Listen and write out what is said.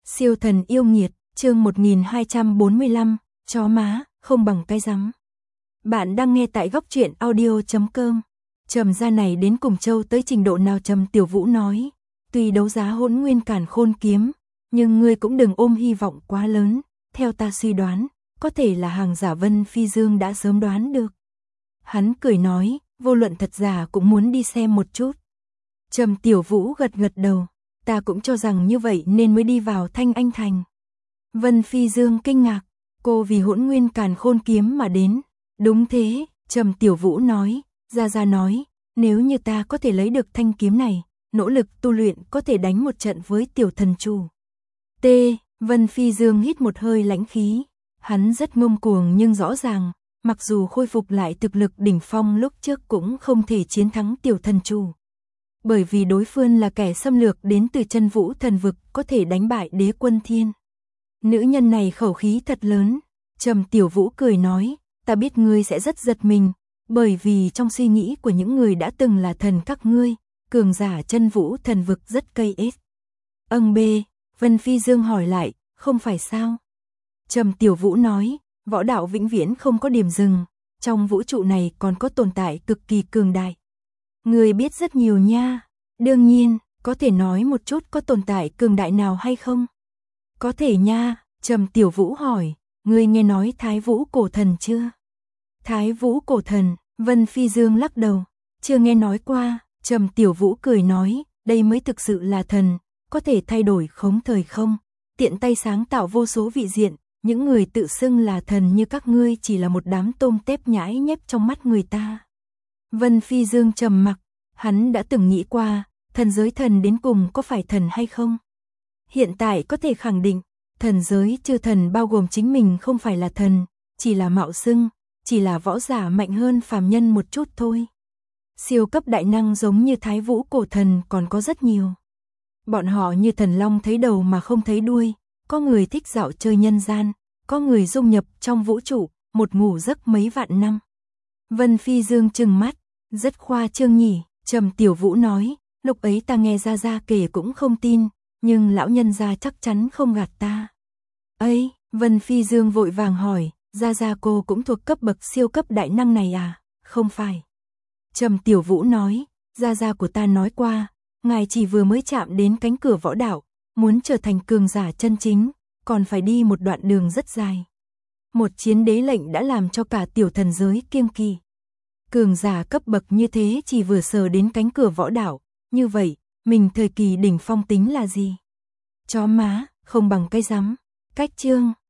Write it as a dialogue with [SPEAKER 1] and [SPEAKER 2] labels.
[SPEAKER 1] Siêu thần yêu nghiệt, chương 1245, chó má, không bằng cái rắm. Bạn đang nghe tại góc truyện audio.com. Trầm gia này đến cùng châu tới trình độ nào? Trầm Tiểu Vũ nói. Tuy đấu giá Hỗn Nguyên Càn Khôn kiếm, nhưng ngươi cũng đừng ôm hy vọng quá lớn. Theo ta suy đoán, có thể là hàng giả. Vân Phi Dương đã sớm đoán được. Hắn cười nói, vô luận thật giả cũng muốn đi xem một chút. Trầm Tiểu Vũ gật gật đầu. Ta cũng cho rằng như vậy nên mới đi vào Thanh Anh Thành. Vân Phi Dương kinh ngạc, cô vì Hỗn Nguyên Càn Khôn kiếm mà đến. Đúng thế, Trầm Tiểu Vũ nói, Gia nói, nếu như ta có thể lấy được thanh kiếm này, nỗ lực tu luyện có thể đánh một trận với tiểu thần chủ. Vân Phi Dương hít một hơi lãnh khí, hắn rất ngông cuồng nhưng rõ ràng, mặc dù khôi phục lại thực lực đỉnh phong lúc trước cũng không thể chiến thắng tiểu thần chủ. Bởi vì đối phương là kẻ xâm lược đến từ Chân Vũ thần vực, có thể đánh bại Đế Quân Thiên. Nữ nhân này khẩu khí thật lớn. Trầm Tiểu Vũ cười nói, ta biết ngươi sẽ rất giật mình, bởi vì trong suy nghĩ của những người đã từng là thần các ngươi, cường giả Chân Vũ thần vực rất cây ếch. Vân Phi Dương hỏi lại, không phải sao? Trầm Tiểu Vũ nói, võ đạo vĩnh viễn không có điểm dừng, trong vũ trụ này còn có tồn tại cực kỳ cường đại. Ngươi biết rất nhiều nha. Đương nhiên, có thể nói một chút có tồn tại cường đại nào hay không? Có thể nha. Trầm Tiểu Vũ hỏi, ngươi nghe nói Thái Vũ cổ thần chưa? Thái Vũ cổ thần? Vân Phi Dương lắc đầu, chưa nghe nói qua. Trầm Tiểu Vũ cười nói, đây mới thực sự là thần, có thể thay đổi khống thời không, tiện tay sáng tạo vô số vị diện. Những người tự xưng là thần như các ngươi chỉ là một đám tôm tép nhãi nhép trong mắt người ta. Vân Phi Dương trầm mặc, hắn đã từng nghĩ qua, thần giới thần đến cùng có phải thần hay không? Hiện tại có thể khẳng định, thần giới chư thần bao gồm chính mình không phải là thần, chỉ là mạo xưng, chỉ là võ giả mạnh hơn phàm nhân một chút thôi. Siêu cấp đại năng giống như Thái Vũ cổ thần còn có rất nhiều. Bọn họ như thần long thấy đầu mà không thấy đuôi, có người thích dạo chơi nhân gian, có người dung nhập trong vũ trụ, một ngủ giấc mấy vạn năm. Vân Phi Dương trừng mắt, rất khoa trương nhỉ. Trầm Tiểu Vũ nói, lúc ấy ta nghe Gia kể cũng không tin, nhưng lão nhân gia chắc chắn không gạt ta. Ấy, Vân Phi Dương vội vàng hỏi, Gia cô cũng thuộc cấp bậc siêu cấp đại năng này à? Không phải. Trầm Tiểu Vũ nói, Gia của ta nói qua, ngài chỉ vừa mới chạm đến cánh cửa võ đạo, muốn trở thành cường giả chân chính, còn phải đi một đoạn đường rất dài. Một chiến đế lệnh đã làm cho cả tiểu thần giới kiêng kỵ. Cường giả cấp bậc như thế chỉ vừa sờ đến cánh cửa võ đạo, như vậy, mình thời kỳ đỉnh phong tính là gì? Chó má, không bằng cái rắm. Cách chương